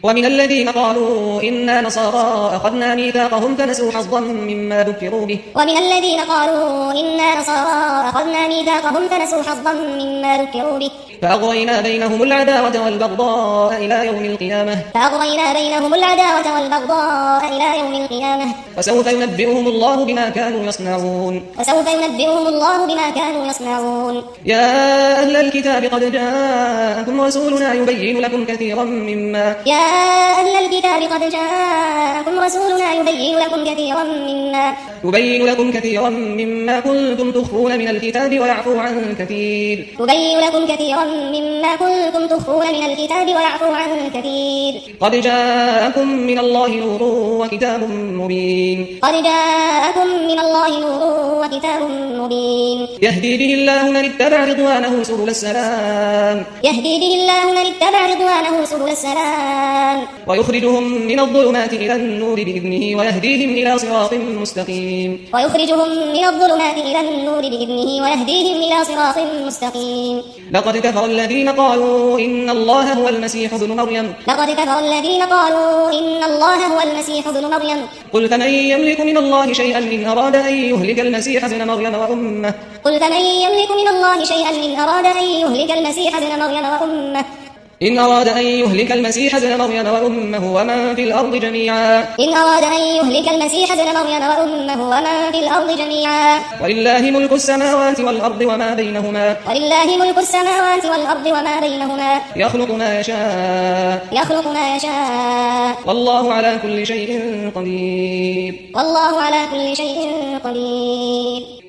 ومن الذين قالوا إنا نصارى أخذنا ميثاقهم فنسوا حظا مما ذكروا به ومن الذين قالوا إنا نصارى أخذنا ميثاقهم فنسوا حظا مما ذكروا به فأغرينا بينهم العداوة والبغضاء إلى يوم القيامة وسوف ينبئهم الله بما كانوا يصنعون يا أهل الكتاب قد جاءكم رسولنا يبين لكم كثيرا مما كنتم تخفون من الكتاب ويعفو عن كثير قد جاءكم من الله نور وكتاب مبين يهدي به الله من اتبع رضوانه سبل السلام ويخرجهم من الظلمات إلى النور بإذنه ويهديهم إلى صراط مستقيم لقد كفر الذين قالوا إن الله هو المسيح ابن مريم قل فمن يملك من الله شيئا إن أراد أن يهلك المسيح ابن مريم وأمه ومن في الأرض جميعا ولله ملك السماوات والأرض وما بينهما يخلق ما يشاء والله على كل شيء قدير